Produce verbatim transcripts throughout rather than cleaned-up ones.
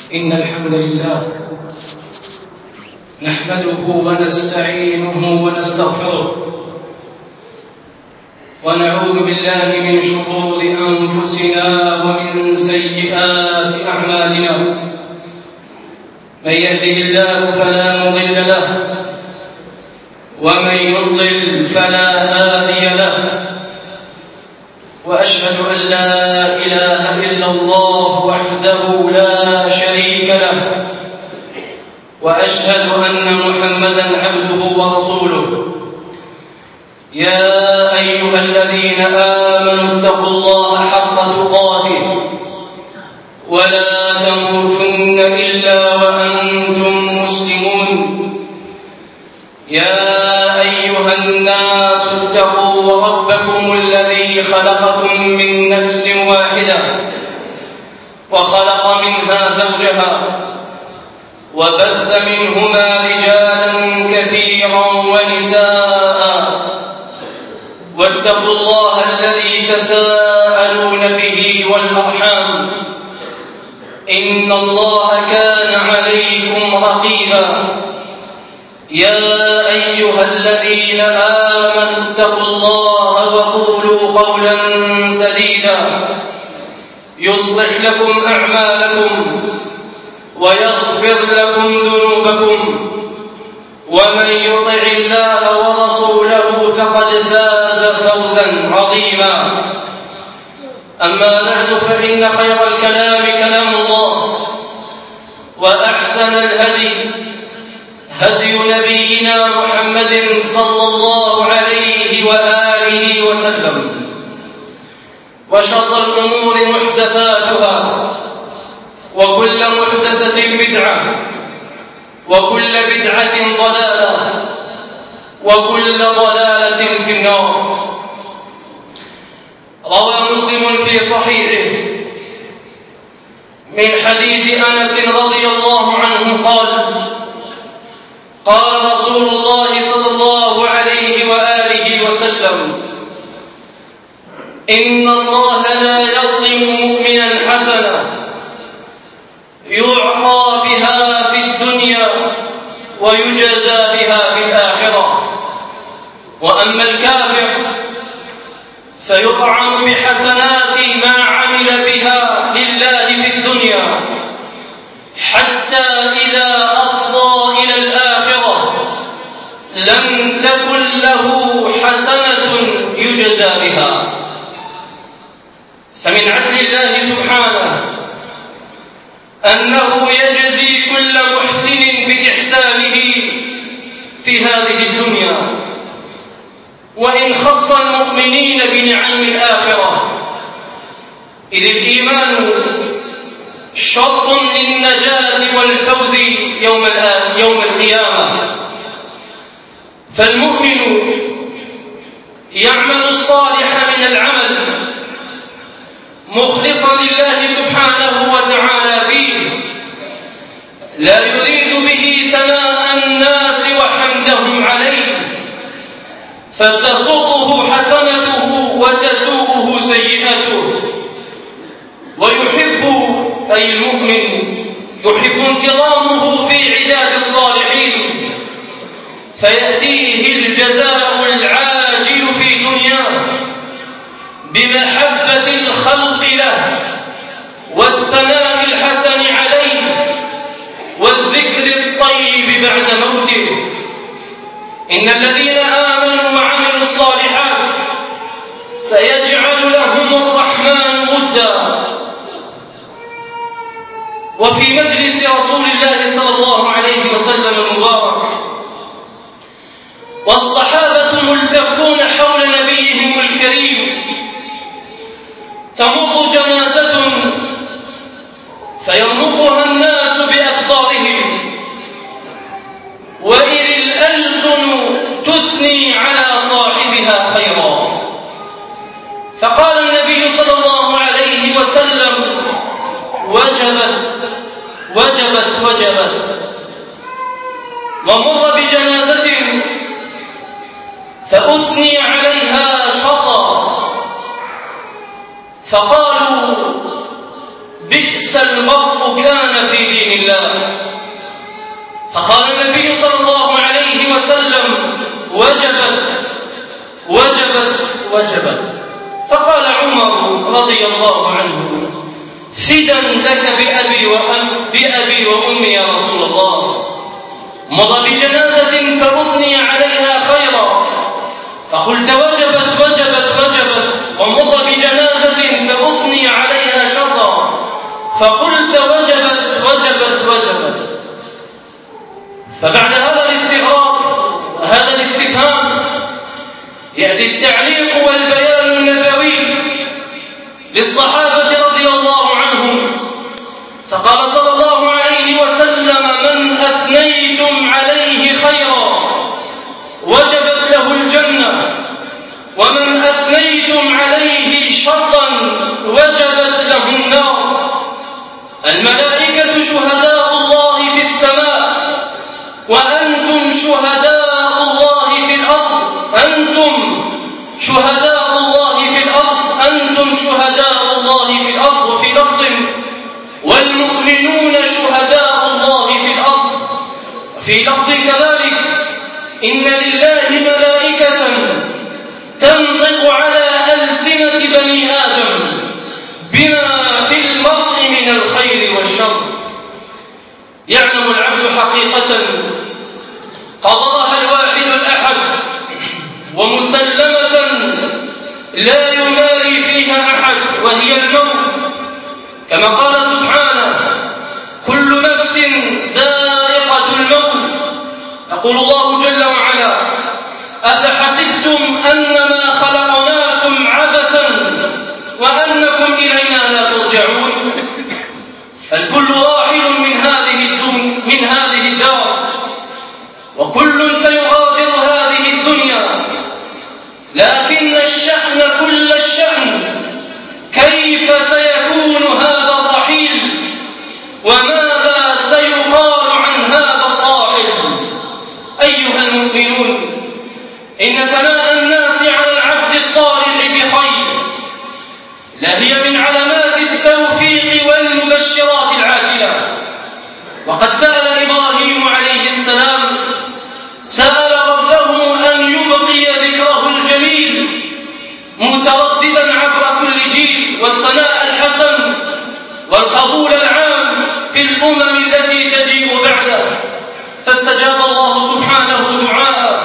إن الحمد لله نحمده ونستعينه ونستغفره ونعوذ بالله من شرور أنفسنا ومن سيئات أعمالنا. من يهده الله فلا مضل له ومن يضلل فلا هادي له، وأشهد أن لا إله إلا الله وحده لا شريك له، وأشهد أن محمدًا عبده ورسوله. يا أيها الذين آمنوا اتقوا الله حق تقاته ولا تموتن إلا وأنتم مسلمون. يا أيها الناس اتقوا ربكم الذي خلقكم من نفس واحدة وخلق منها زوجها وبث منهما رجالا كثيرا ونساء، واتقوا الله الذي تساءلون به والأرحام، إن الله كان عليكم رقيبا. يا أيها الذين آمنوا اتقوا الله وقولوا قولا سديدا يصلح لكم أعمالكم ويغفر لكم ذنوبكم، ومن يطع الله ورسوله فقد فاز فوزا عظيما. أما بعد، فإن خير الكلام كلام الله، وأحسن الهدي هدي نبينا محمد صلى الله عليه وآله وسلم، وشر الأمور محدثاتها، وكل محدثة بدعة، وكل بدعة ضلالة، وكل ضلالة في النار. روى مسلم في صحيحه من حديث أنس رضي الله عنه قال: قال رسول الله صلى الله عليه وآله وسلم: إن الله لا يظلم مؤمنا حسنة يعطى بها في الدنيا ويجزى بها في الآخرة، وأما الكافر فيطعم بحسنات ما عمل بها لله في الدنيا، حتى إذا أفضى إلى الآخرة لم تكن له حسنة يجزى بها. فمن عدل الله سبحانه أنه يجزي كل محسن بإحسانه في هذه الدنيا، وإن خص المؤمنين بنعيم الآخرة، إذ الإيمان شرط للنجاة والفوز يوم يوم القيامة. فالمؤمن يعمل الصالح من العمل مخلصا لله سبحانه وتعالى فيه، لا يريد به ثناء الناس وحمدهم عليه، فتسوقه حسنته وتسوءه سيئته. ويحب، أي المؤمن يحب انتظامه في عداد الصالحين، فيأتيه الجزاء العاجل في دنياه بمحبة الخلق له والثناء الحسن عليه والذكر الطيب بعد موته. إن الذين آمنوا وعملوا الصالحات سيجعل لهم الرحمن ودا. وفي مجلس رسول الله صلى الله عليه وسلم المبارك والصحابة ملتفون حول نبيهم الكريم، تمر جنازة فيمرقها الناس بأبصارهم، وإذ الألسن تثني على صاحبها خيرا. فقال النبي صلى الله عليه وسلم: وجبت وجبت وجبت. ومر بجنازة فأثني عليها شطا، فقالوا: بئس المرء كان في دينه. دين الله. فقال النبي صلى الله عليه وسلم: وجبت وجبت وجبت. فقال عمر رضي الله عنه: فدا لك بأبي وأم بأبي وأمي يا رسول الله. مضى بجنازة فأثني عليها خيرا فقلت: وجبت وجبت وجبت. ومضى بجنازة فأثني عليها شرا فقلت: وجبت وجبت وجبت. فبعد هذا الاستغراب هذا الاستفهام يأتي التعليق والبيان النبوي للصحابة رضي الله عنهم. فقال صلى الله عليه وسلم: من أثنيتم عليه خيرا وجبت له الجنة، ومن أثنيتم عليه شرا وجبت له النار. الملائكة شهداء الله في السماء وأنتم شهداء الله في الأرض. أنتم شهداء الله في الأرض أنتم شهداء الله في الأرض. وفي لفظ: والمؤمنون شهداء الله في الأرض. في لفظ كذلك: إن لله ملائكة تنطق على ألسنة بني آدم بما في المرء من الخير والشر. يعلم العبد حقيقة قضاها الواحد الأحد ومسلمة لا يماري فيها أحد، وهي الموت. كما قال سبحانه: كل نفس ذائقة الموت. يقول الله جل وعلا: أفحسبتم أنما خلقناكم عبثا وأنكم إلينا لا ترجعون. فالكل راحل من هذه الدنيا من هذه الدار، وكل سيغادر هذه الدنيا. لكن الشأن كل الشأن كيف سيكون هذا الرحيل، وماذا سيقال عن هذا الراحل. أيها المؤمنون، إن ثناء الناس على العبد الصالح بخير لهي من علامات التوفيق والمبشرات العاجلة. وقد سأل إبراهيم عليه السلام سأل ربه أن يبقي ذكره الجميل مترددا عبر كل جيل، والثناء الحسن والقبول العام في الأمم التي تجيء بعده. فاستجاب الله سبحانه دعاءه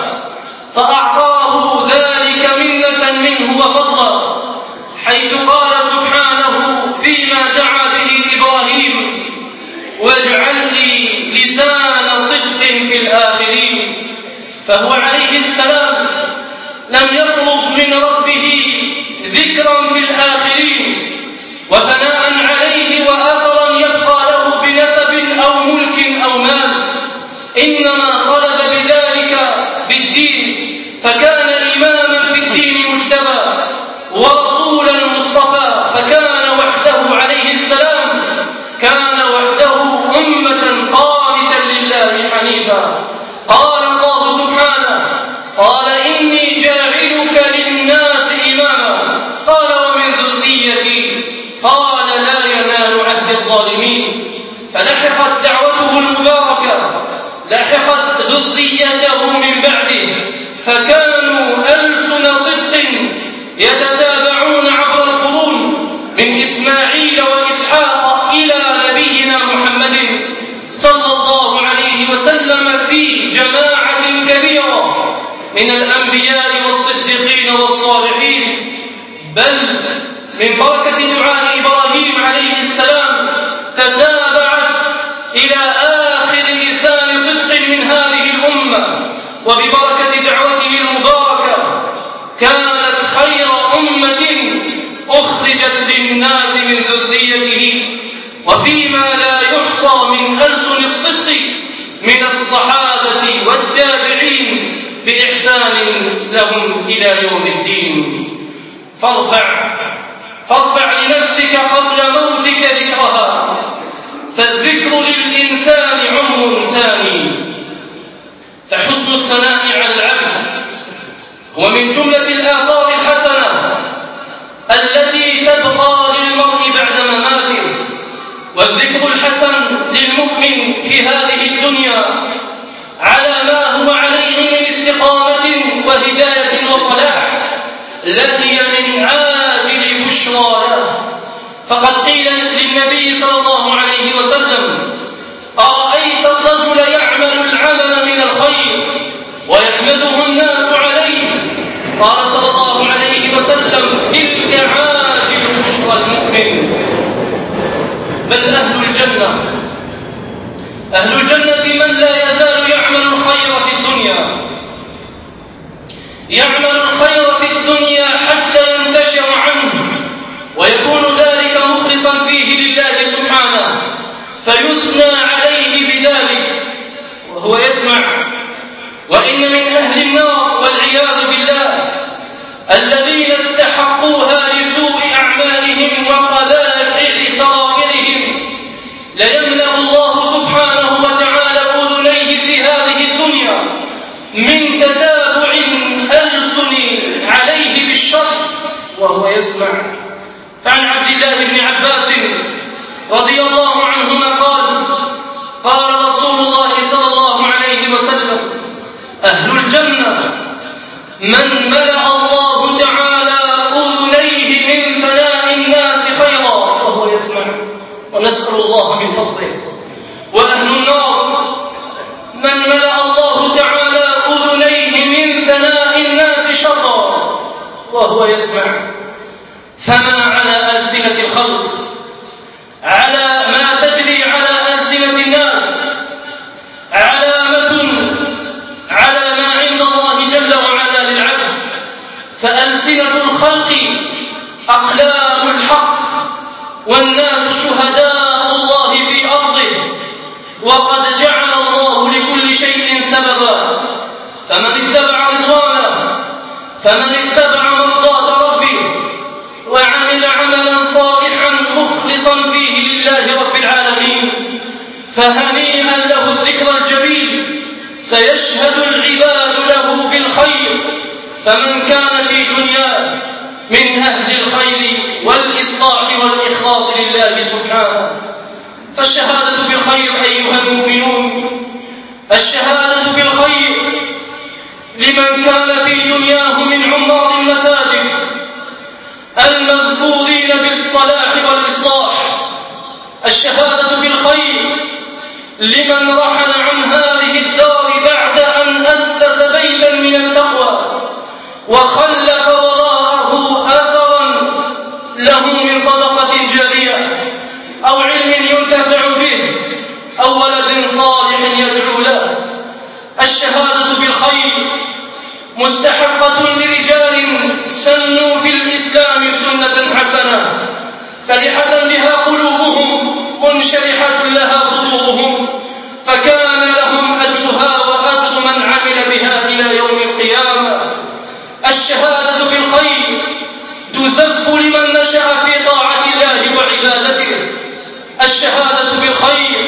فأعطاه ذلك منة منه وفضلا، حيث قال سبحانه فيما دعا به إبراهيم: واجعل لي لسان صدق في الآخرين. فهو عليه السلام لم يطلب من ربه ذكرا في الآخرين وثناء عليه وأثرا يبقى له بنسب أو ملك أو مال، إنما طلب بذلك بالدين، فكان إماما في الدين مجتبى ورسولا مصطفى، فكان وحده عليه السلام كان وحده أمة قانتا لله حنيفا. قال الله سبحانه: قال إني جاعلك للناس إماما. قال: ومن ذريتي. قال: لا ينال عهد الظالمين. فلحقت دعوته المباركة لحقت ذريته من بعده، فكانوا ألسن صدق يتتابعون عبر القرون من إسماعيل وإسحاق إلى نبينا محمد صلى الله عليه وسلم في جماعة كبيرة من الأنبياء والصديقين والصالحين. بل من بركة دعاء إبراهيم عليه السلام تتابعت إلى آخر لسان صدق من هذه الأمة، وببركة دعوته المباركة كانت خير أمة أخرجت للناس من ذريته، وفيما لا يحصى من ألسن الصدق من الصحابة والتابعين بإحسان لهم إلى يوم الدين. فارفع فارفع لنفسك قبل موتك ذكرها، فالذكر للإنسان عمر ثاني. فحسن الثناء على العبد هو من جملة الآثار الحسنة التي تبقى للمرء بعد مماته، والذكر الحسن للمؤمن في هذه الدنيا على ما هو عليه من استقامة وهداية وصلاح لهي من عاجل بشرى له. فقد قيل للنبي صلى الله عليه وسلم: أرأيت الرجل يعمل العمل من الخير ويحمده الناس عليه؟ قال صلى الله عليه وسلم: تلك عاجل بشرى المؤمن. بل أهل الجنة أهل الجنة من لا يزال يعمل الخير في الدنيا يعمل الخير في الدنيا حتى ينتشر عنه ويكون ذلك مخلصا فيه لله سبحانه، فيثنى عليه بذلك وهو يسمع. وإن من أهل النار والعياذ بالله الذين استحقوها لسوء أعمالهم وقبائح سرائرهم ليملأ الله سبحانه وتعالى أذنيه في هذه الدنيا من تتابع ألسن عليه بالشر وهو يسمع. فعن عبد الله بن عباس رضي الله عنهما قال: قال رسول الله صلى الله عليه وسلم: أهل الجنة من ملأ الله تعالى أذنيه من ثناء الناس خيرا وهو يسمع، ونسأل الله من فضله. وأهل النار من ملأ الله تعالى أذنيه من ثناء الناس شرا وهو يسمع. فما على ألسنة الخلق على ما تجري على ألسنة الناس علامة على ما عند الله جل وعلا للعبد، فألسنة الخلق أقلام الحق، والناس شهداء الله في أرضه، وقد جعل الله لكل شيء سببا. فمن اتبع رضوانه فمن اتبع مرضاة ربه وعمل عملا صالحا مخلصا فيه لله رب العالمين فهنيئا له الذكر الجميل، سيشهد العباد له بالخير. فمن كان في دنياه من أهل الخير والإصلاح والإخلاص لله سبحانه، فالشهادة بالخير أيها المؤمنون، الشهادة بالخير لمن كان في دنياه من عمار المساجد المذكورين بالصلاح والإصلاح، الشهادة بالخير لمن رحل عن هذه الدار بعد أن أسس بيتا من التقوى وخلف وراءه أثرا له من صدقة جارية أو علم ينتفع به أو ولد صالح يدعو له. الشهادة بالخير مستحقة لرجال سنوا في الإسلام سنة حسنة فرحة بها قلوبهم منشرحة لها صدورهم، فكان لهم أجرها وأجر من عمل بها إلى يوم القيامة. الشهادة بالخير تزف لمن نشأ في طاعة الله وعبادته. الشهادة بالخير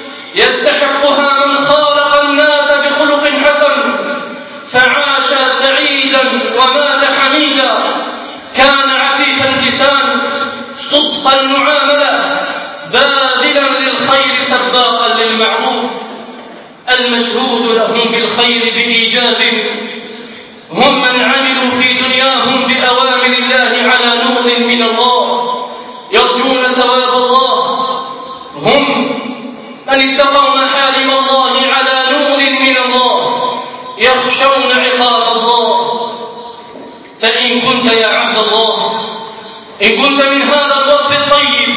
يستحقها من خالق الناس بخلق حسن فعاش سعيدا ومات حميدا، كان عفيف اللسان صدق المعاملة باذلا للخير سباقا للمعروف. المشهود لهم بالخير بإيجاز هم من عملوا في دنياهم بأوامر الله على نور من الله يرجون ثواب الله، هم من اتقوا محارم الله على نور من الله يخشون عقاب الله. فإن كنت يا عبد الله إن كنت من هذا الوصف الطيب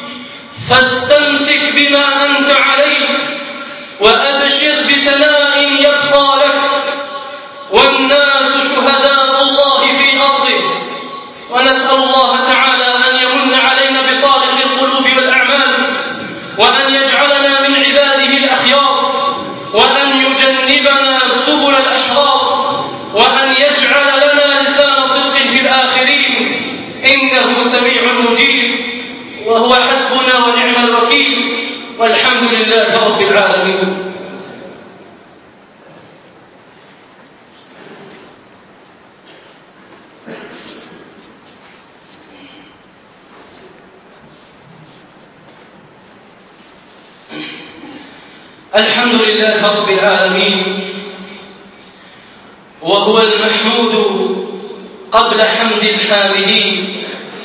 فاستمسك بما أنت عليه وأبشر بثناء يبقى لك، والناس شهداء الله في أرضه. ونسأل الله تعالى أن يمن علينا بصالح القلوب والأعمال، وأن يجعلنا من عباده الأخيار، وأن يجنبنا سبل الأشرار، وأن يجعل لنا لسان صدق في الآخرين، إنه سميع مجيب وهو حسبنا ونعم الوكيل، والحمد لله رب العالمين. الحمد لله رب العالمين، وهو المحمود قبل حمد الحامدين،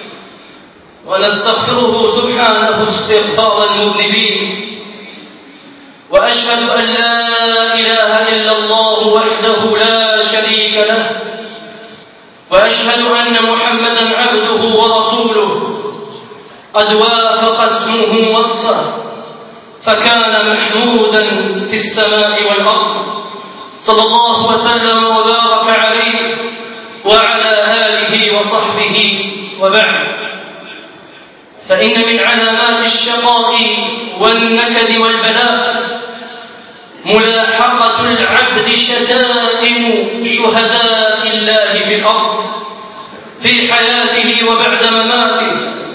ونستغفره سبحانه استغفار المذنبين، وأشهد أن لا إله إلا الله وحده لا شريك له، وأشهد أن محمدًا عبده ورسوله قد وافق اسمه وصفه فكان محمودًا في السماء والأرض، صلى الله وسلم وبارك عليه وعلى آله وصحبه. وبعد، فإن من علامات الشقاء والنكد والبلاء ملاحقة العبد شتائم شهداء الله في الأرض في حياته وبعد مماته،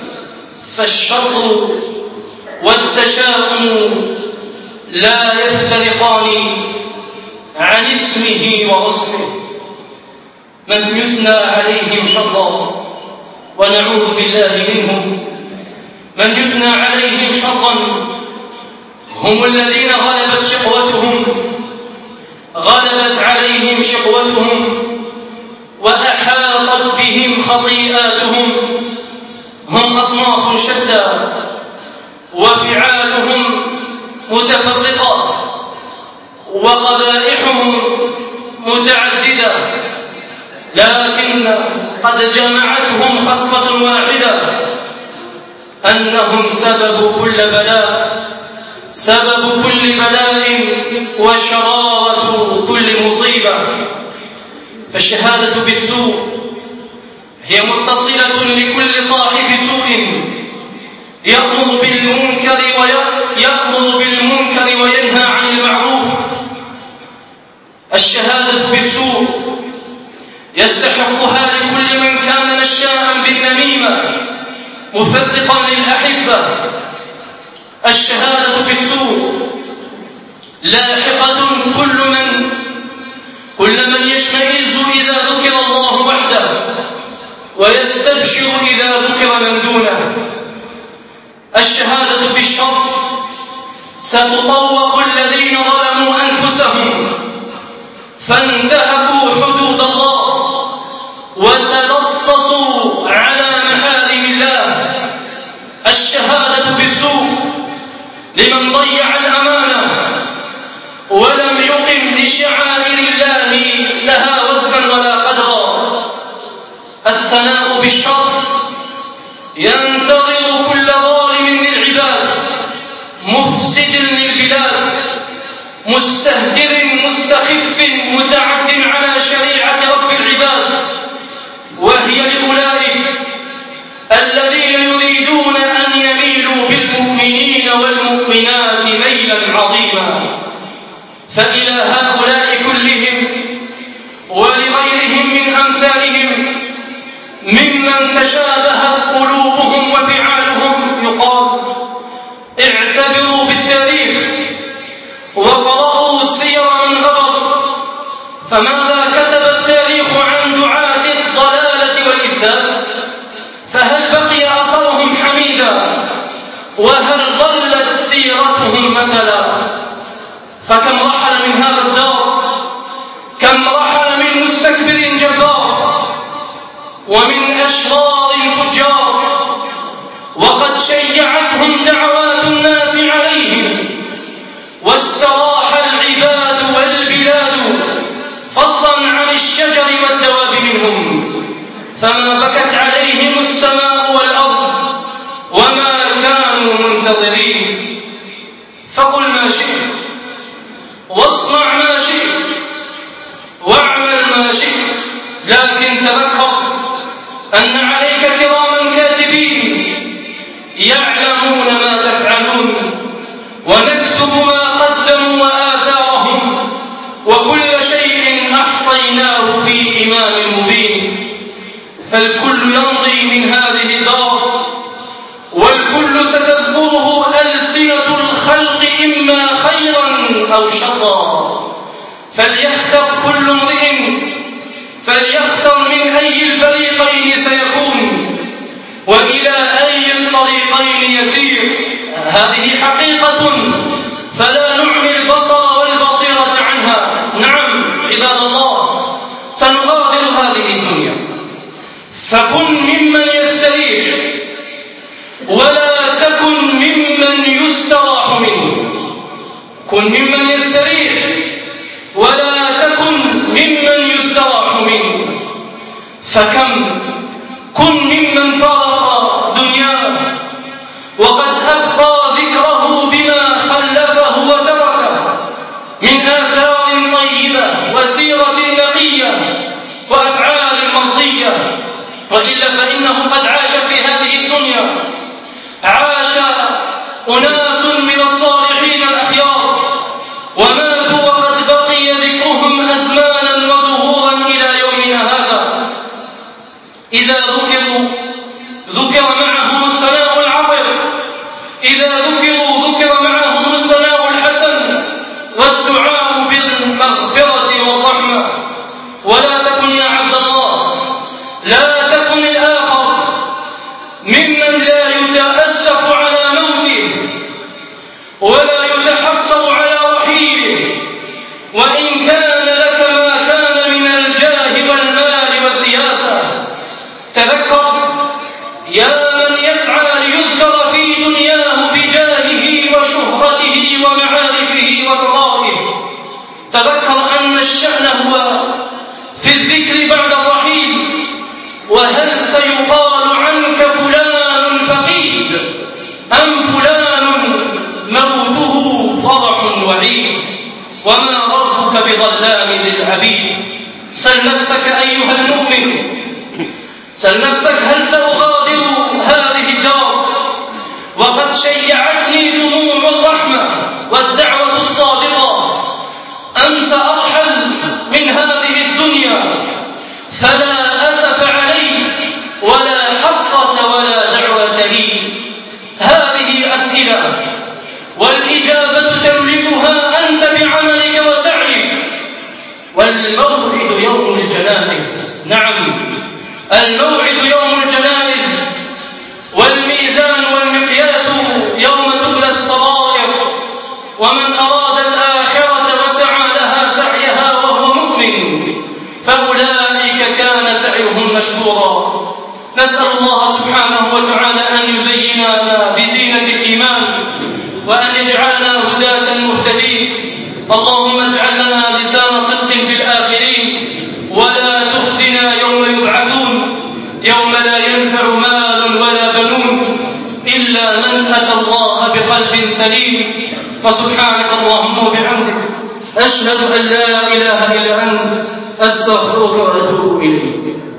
فالشر والتشاؤم لا يفترقان عن اسمه ورسمه، من يثنى عليهم شرا ونعوذ بالله منهم، من يثنى عليهم شرا هم الذين غلبت شقوتهم غلبت عليهم شقوتهم وأحاطت بهم خطيئاتهم، هم أصناف شتى وفعالهم متفرقة وقبائحهم متعددة، لكن قد جمعتهم خصلة واحدة، أنهم سبب كل بلاء سبب كل بلاء وشرارة كل مصيبة. فالشهادة بالسوء هي متصلة لكل صاحب سوء يأمر بالمنكر ويأمر بالمنكر وينهى عن المعروف. الشهادة بالسوء يستحقها لكل من كان مشاء بالنميمة مفرقا للأحبة. الشهادة بالسوء لاحقة كل من كل من يشمئز إذا ذكر الله وحده ويستبشر إذا ذكر من دونه. الشهادة بالشر ستطوق الذين ظلموا أنفسهم فانتهكوا حدود الله وتلصصوا على محارم الله. الشهادة بالسوء لمن ضيع الأمانة ولم يقم لشعائر الله لها وزنا ولا قدرا. الثناء بالشر ينتظر كل ظالم للعباد مفسد للبلاد مستهتر مستخف متعد على شريعة رب العباد، وهي لأولئك الذين يريدون أن يميلوا بالمؤمنين والمؤمنات ميلا عظيما. فإلى هؤلاء كلهم ولغيرهم من أمثالهم ممن تشابهت قلوبهم وفعالهم يقال: اعتبروا بالتاريخ وقرأوا سير من غبر، فماذا كتب التاريخ عن دعاة الضلالة والإفساد؟ فهل بقي أثرهم حميدا؟ وهل ظلت سيرتهم مثلا؟ فكم رحل من هذا الدار، كم رحل من مستكبر جبار ومن أشرار فجار، وقد شيعتهم دعوات الناس عليهم واستراح العباد والبلاد فضلا عن الشجر والدواب منهم، فما بكت عليهم السماء والأرض وما كانوا منتظرين. فقل ما شئت واصنع ما شئت واعمل ما شئت، لكن تذكر أن عليك كراما كاتبين يعلمون ما تفعلون، ونكتب ما قدموا وآثارهم، وكل شيء أحصيناه في إمام مبين. فالكل يمضي من هذه الدار، والكل ستذكره ألسنة الخلق إما خيرا أو شرا، فليختر كل امرئ فليختر من أي الفريقين سيكون وإلى أي الطريقين يسير. هذه حقيقة فلا نعمي الباطل كن ممن يستريح ولا تكن ممن يستراح منه. فكم كن ممن فارق دنياه وقد أبقى ذكره بما خلفه وتركه من آثار طيبة وسيرة نقية وأفعال مرضية، وإلا فإنه قد عاش في هذه الدنيا عاش أناس من الصالحين الأخيار وماتوا وقد بقي ذكرهم أزمانا ودهورا إلى يومنا هذا. إذا ذكروا ذكر معهم الثناء العطر، إذا ذكروا ذكر معهم الثناء الحسن والدعاء بالمغفرة والرحمة. ولا تكن يا عبد الله، لا تكن الآخر ممن لا يتأسف على موته ولا يتحسر على رحيله، وإن كان لك ما كان من الجاه والمال والرياسة. تذكر يا من يسعى ليذكر في دنياه بجاهه وشهرته ومعارفه وثرائه، تذكر أن الشأن هو في الذكر بعد الرحيل. وهل سيقال عنك فلان فقيد أم فلان موته فرح وعيد؟ وما ربك بظلام للعبيد. سل نفسك أيها المؤمن، سل نفسك هل سأغادر هذه الدار وقد شيعتني دموع الرحمة والدعوة الصادقة، أم سأرحل من هذه الدنيا فلا أسف علي ولا حسرة ولا دعوة لي؟ هذه أسئلة والإجابة تملكها أنت بعملك وسعيك. والموعد يوم الجنائز، نعم الموعد يوم الجنائز، والميزان والمقياس يوم تبلى السرائر. ومن أراد الآخرة وسعى لها سعيها وهو مؤمن فأولئك كان سعيهم مشكورا. نسأل الله سبحانه وتعالى أن يزيننا بزينة الإيمان وأن يجعلنا هداة مهتدين. اللهم اجعل لنا لسان صدق في الآخرين ولا تخزنا يوم يبعثون، يوم لا ينفع مال ولا بنون إلا من أتى الله بقلب سليم. وسبحانك اللهم وبحمدك أشهد أن لا إله إلا أنت أستغفرك وأتوب إليك.